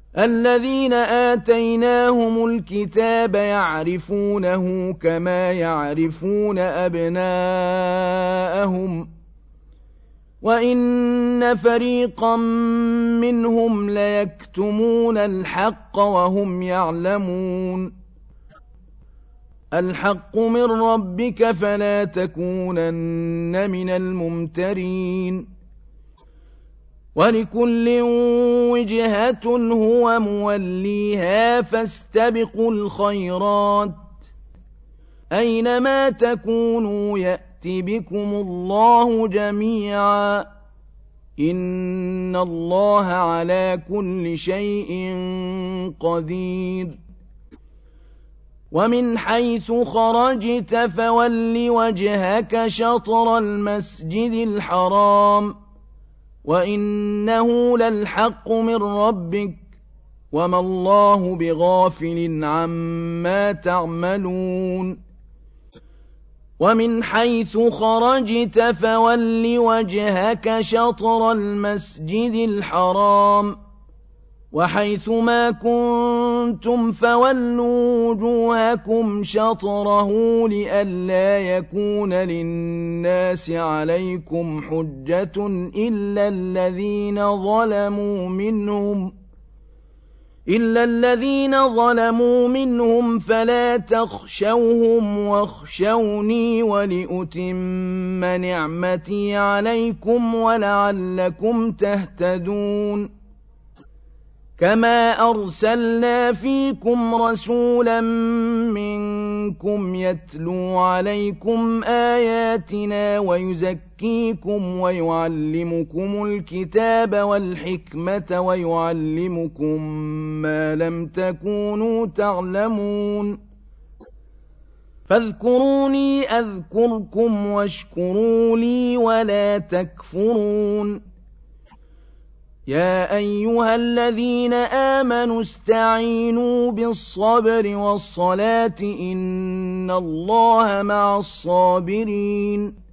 الذين آتيناهم الكتاب يعرفونه كما يعرفون أبناءهم وإن فريقا منهم ليكتمون الحق وهم يعلمون الحق من ربك فلا تكونن من الممترين ولكل وجهة هو موليها فاستبقوا الخيرات أينما تكونوا يأت بكم الله جميعا إن الله على كل شيء قدير ومن حيث خرجت فول وجهك شطر المسجد الحرام وإنه للحق من ربك وما الله بغافل عما تعملون ومن حيث خرجت فول وجهك شطر المسجد الحرام وحيث ما كنتم فولوا وجوهكم شطره لئلا يكون للناس عليكم حجة إلا الذين ظلموا منهم فلا تخشوهم واخشوني ولأتم نعمتي عليكم ولعلكم تهتدون كما أرسلنا فيكم رسولا منكم يتلو عليكم آياتنا ويزكيكم ويعلمكم الكتاب والحكمة ويعلمكم ما لم تكونوا تعلمون فاذكروني أذكركم واشكروا لي ولا تكفرون يا أيها الذين آمنوا استعينوا بالصبر والصلاة إن الله مع الصابرين